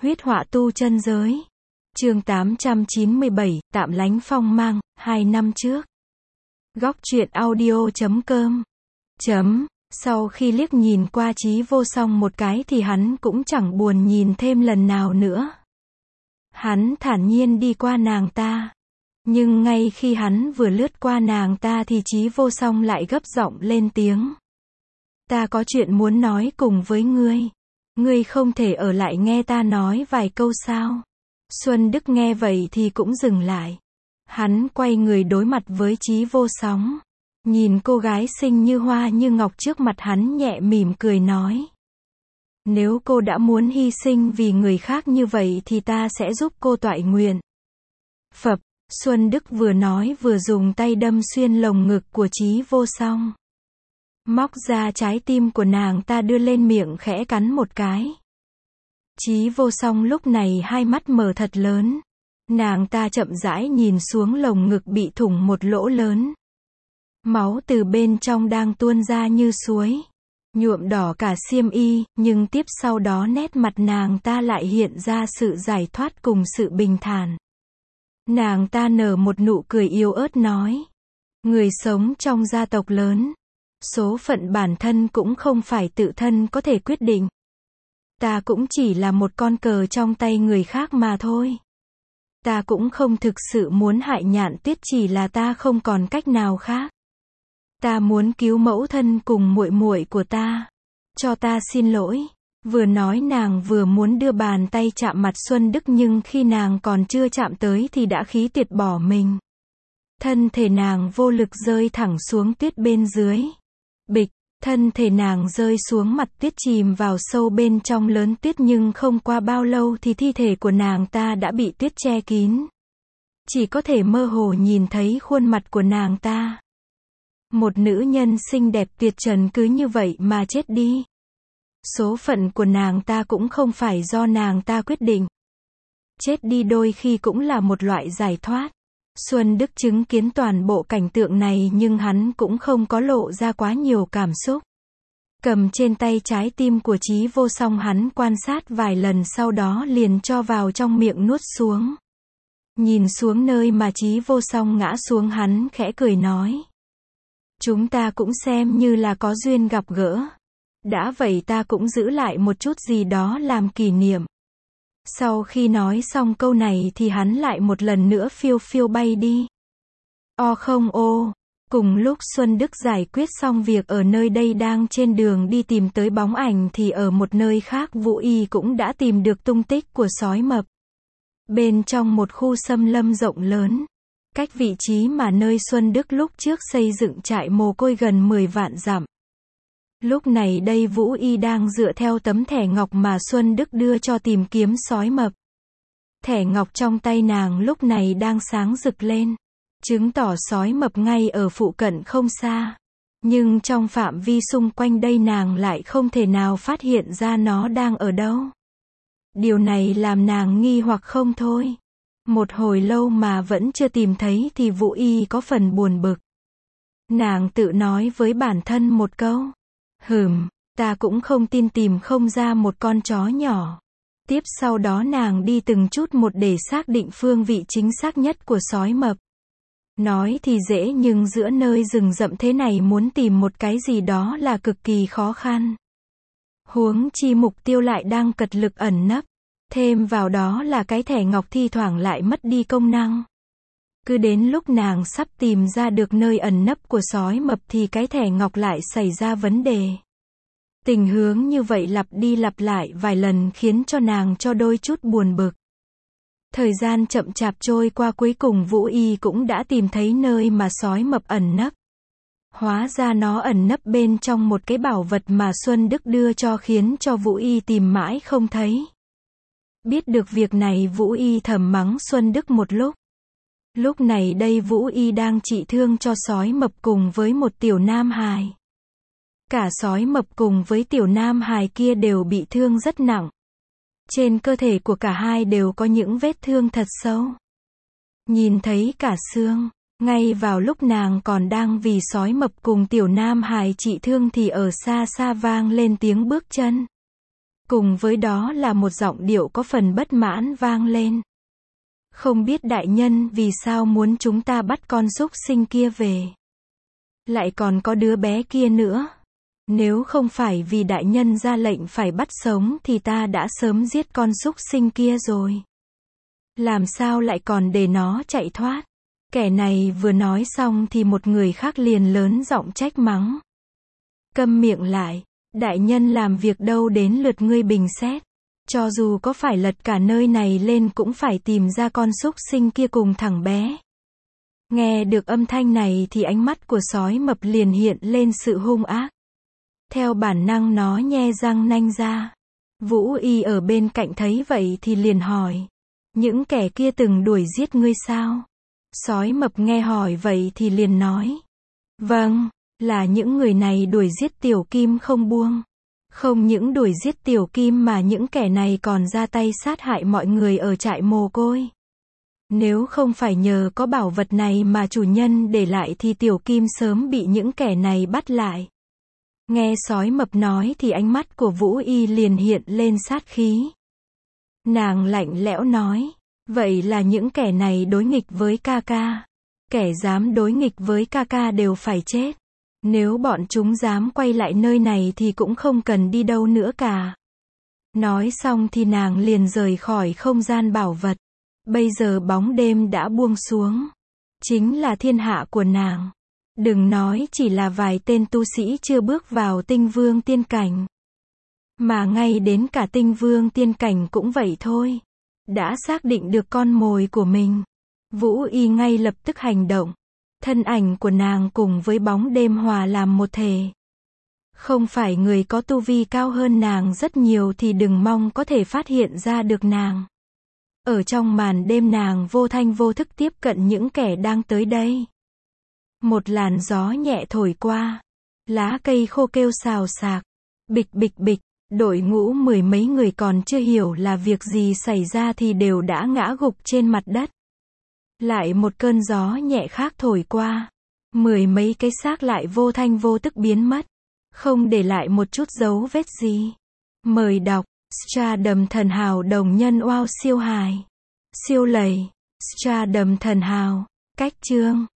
Huyết họa tu chân giới. Chương 897, tạm lánh phong mang, 2 năm trước. Góc truyện audio.com. Sau khi liếc nhìn qua Chí Vô Song một cái thì hắn cũng chẳng buồn nhìn thêm lần nào nữa. Hắn thản nhiên đi qua nàng ta. Nhưng ngay khi hắn vừa lướt qua nàng ta thì Chí Vô Song lại gấp giọng lên tiếng. Ta có chuyện muốn nói cùng với ngươi. Ngươi không thể ở lại nghe ta nói vài câu sao? Xuân Đức nghe vậy thì cũng dừng lại. Hắn quay người đối mặt với Chí Vô Song. Nhìn cô gái xinh như hoa như ngọc trước mặt hắn nhẹ mỉm cười nói. Nếu cô đã muốn hy sinh vì người khác như vậy thì ta sẽ giúp cô toại nguyện. Phập, Xuân Đức vừa nói vừa dùng tay đâm xuyên lồng ngực của Chí Vô Song. Móc ra trái tim của nàng ta đưa lên miệng khẽ cắn một cái. Chí Vô Song lúc này hai mắt mở thật lớn. Nàng ta chậm rãi nhìn xuống lồng ngực bị thủng một lỗ lớn. Máu từ bên trong đang tuôn ra như suối. Nhuộm đỏ cả xiêm y, nhưng tiếp sau đó nét mặt nàng ta lại hiện ra sự giải thoát cùng sự bình thản. Nàng ta nở một nụ cười yếu ớt nói. Người sống trong gia tộc lớn. Số phận bản thân cũng không phải tự thân có thể quyết định. Ta cũng chỉ là một con cờ trong tay người khác mà thôi. Ta cũng không thực sự muốn hại Nhạn Tuyết, chỉ là ta không còn cách nào khác. Ta muốn cứu mẫu thân cùng muội muội của ta. Cho ta xin lỗi. Vừa nói nàng vừa muốn đưa bàn tay chạm mặt Xuân Đức, nhưng khi nàng còn chưa chạm tới thì đã khí tuyệt bỏ mình. Thân thể nàng vô lực rơi thẳng xuống tuyết bên dưới. Bịch, thân thể nàng rơi xuống mặt tuyết chìm vào sâu bên trong lớn tuyết, nhưng không qua bao lâu thì thi thể của nàng ta đã bị tuyết che kín. Chỉ có thể mơ hồ nhìn thấy khuôn mặt của nàng ta. Một nữ nhân xinh đẹp tuyệt trần cứ như vậy mà chết đi. Số phận của nàng ta cũng không phải do nàng ta quyết định. Chết đi đôi khi cũng là một loại giải thoát. Xuân Đức chứng kiến toàn bộ cảnh tượng này nhưng hắn cũng không có lộ ra quá nhiều cảm xúc. Cầm trên tay trái tim của Chí Vô Song, hắn quan sát vài lần sau đó liền cho vào trong miệng nuốt xuống. Nhìn xuống nơi mà Chí Vô Song ngã xuống, hắn khẽ cười nói. Chúng ta cũng xem như là có duyên gặp gỡ. Đã vậy ta cũng giữ lại một chút gì đó làm kỷ niệm. Sau khi nói xong câu này thì hắn lại một lần nữa phiêu phiêu bay đi. Không ô. Cùng lúc Xuân Đức giải quyết xong việc ở nơi đây đang trên đường đi tìm tới bóng ảnh thì ở một nơi khác Vũ Y cũng đã tìm được tung tích của sói mập. Bên trong một khu xâm lâm rộng lớn. Cách vị trí mà nơi Xuân Đức lúc trước xây dựng trại mồ côi gần 10 vạn dặm. Lúc này đây Vũ Y đang dựa theo tấm thẻ ngọc mà Xuân Đức đưa cho tìm kiếm sói mập. Thẻ ngọc trong tay nàng lúc này đang sáng rực lên, chứng tỏ sói mập ngay ở phụ cận không xa. Nhưng trong phạm vi xung quanh đây nàng lại không thể nào phát hiện ra nó đang ở đâu. Điều này làm nàng nghi hoặc không thôi. Một hồi lâu mà vẫn chưa tìm thấy thì Vũ Y có phần buồn bực. Nàng tự nói với bản thân một câu. Ta cũng không tin tìm không ra một con chó nhỏ. Tiếp sau đó nàng đi từng chút một để xác định phương vị chính xác nhất của sói mập. Nói thì dễ nhưng giữa nơi rừng rậm thế này muốn tìm một cái gì đó là cực kỳ khó khăn. Huống chi mục tiêu lại đang cật lực ẩn nấp. Thêm vào đó là cái thẻ ngọc thi thoảng lại mất đi công năng. Cứ đến lúc nàng sắp tìm ra được nơi ẩn nấp của sói mập thì cái thẻ ngọc lại xảy ra vấn đề. Tình huống như vậy lặp đi lặp lại vài lần khiến cho nàng cho đôi chút buồn bực. Thời gian chậm chạp trôi qua, cuối cùng Vũ Y cũng đã tìm thấy nơi mà sói mập ẩn nấp. Hóa ra nó ẩn nấp bên trong một cái bảo vật mà Xuân Đức đưa cho, khiến cho Vũ Y tìm mãi không thấy. Biết được việc này Vũ Y thầm mắng Xuân Đức một lúc. Lúc này đây Vũ Y đang trị thương cho sói mập cùng với một tiểu nam hài. Cả sói mập cùng với tiểu nam hài kia đều bị thương rất nặng. Trên cơ thể của cả hai đều có những vết thương thật sâu. Nhìn thấy cả xương. Ngay vào lúc nàng còn đang vì sói mập cùng tiểu nam hài trị thương thì ở xa xa vang lên tiếng bước chân. Cùng với đó là một giọng điệu có phần bất mãn vang lên. Không biết đại nhân vì sao muốn chúng ta bắt con súc sinh kia về. Lại còn có đứa bé kia nữa. Nếu không phải vì đại nhân ra lệnh phải bắt sống thì ta đã sớm giết con súc sinh kia rồi. Làm sao lại còn để nó chạy thoát? Kẻ này vừa nói xong thì một người khác liền lớn giọng trách mắng. Câm miệng lại, đại nhân làm việc đâu đến lượt ngươi bình xét. Cho dù có phải lật cả nơi này lên cũng phải tìm ra con súc sinh kia cùng thằng bé. Nghe được âm thanh này thì ánh mắt của sói mập liền hiện lên sự hung ác. Theo bản năng nó nhe răng nanh ra. Vũ Y ở bên cạnh thấy vậy thì liền hỏi. Những kẻ kia từng đuổi giết ngươi sao? Sói mập nghe hỏi vậy thì liền nói. Vâng, là những người này đuổi giết Tiểu Kim không buông. Không những đuổi giết Tiểu Kim mà những kẻ này còn ra tay sát hại mọi người ở trại mồ côi. Nếu không phải nhờ có bảo vật này mà chủ nhân để lại thì Tiểu Kim sớm bị những kẻ này bắt lại. Nghe sói mập nói thì ánh mắt của Vũ Y liền hiện lên sát khí. Nàng lạnh lẽo nói, vậy là những kẻ này đối nghịch với ca ca. Kẻ dám đối nghịch với ca ca đều phải chết. Nếu bọn chúng dám quay lại nơi này thì cũng không cần đi đâu nữa cả. Nói xong thì nàng liền rời khỏi không gian bảo vật. Bây giờ bóng đêm đã buông xuống. Chính là thiên hạ của nàng. Đừng nói chỉ là vài tên tu sĩ chưa bước vào tinh vương tiên cảnh. Mà ngay đến cả tinh vương tiên cảnh cũng vậy thôi. Đã xác định được con mồi của mình. Vũ Y ngay lập tức hành động. Thân ảnh của nàng cùng với bóng đêm hòa làm một thể. Không phải người có tu vi cao hơn nàng rất nhiều thì đừng mong có thể phát hiện ra được nàng. Ở trong màn đêm nàng vô thanh vô thức tiếp cận những kẻ đang tới đây. Một làn gió nhẹ thổi qua. Lá cây khô kêu xào xạc. Bịch bịch bịch. Đội ngũ mười mấy người còn chưa hiểu là việc gì xảy ra thì đều đã ngã gục trên mặt đất. Lại một cơn gió nhẹ khác thổi qua. Mười mấy cái xác lại vô thanh vô tức biến mất. Không để lại một chút dấu vết gì. Mời đọc. Stardom thần hào đồng nhân wow siêu hài. Siêu lầy. Stardom thần hào. Cách chương.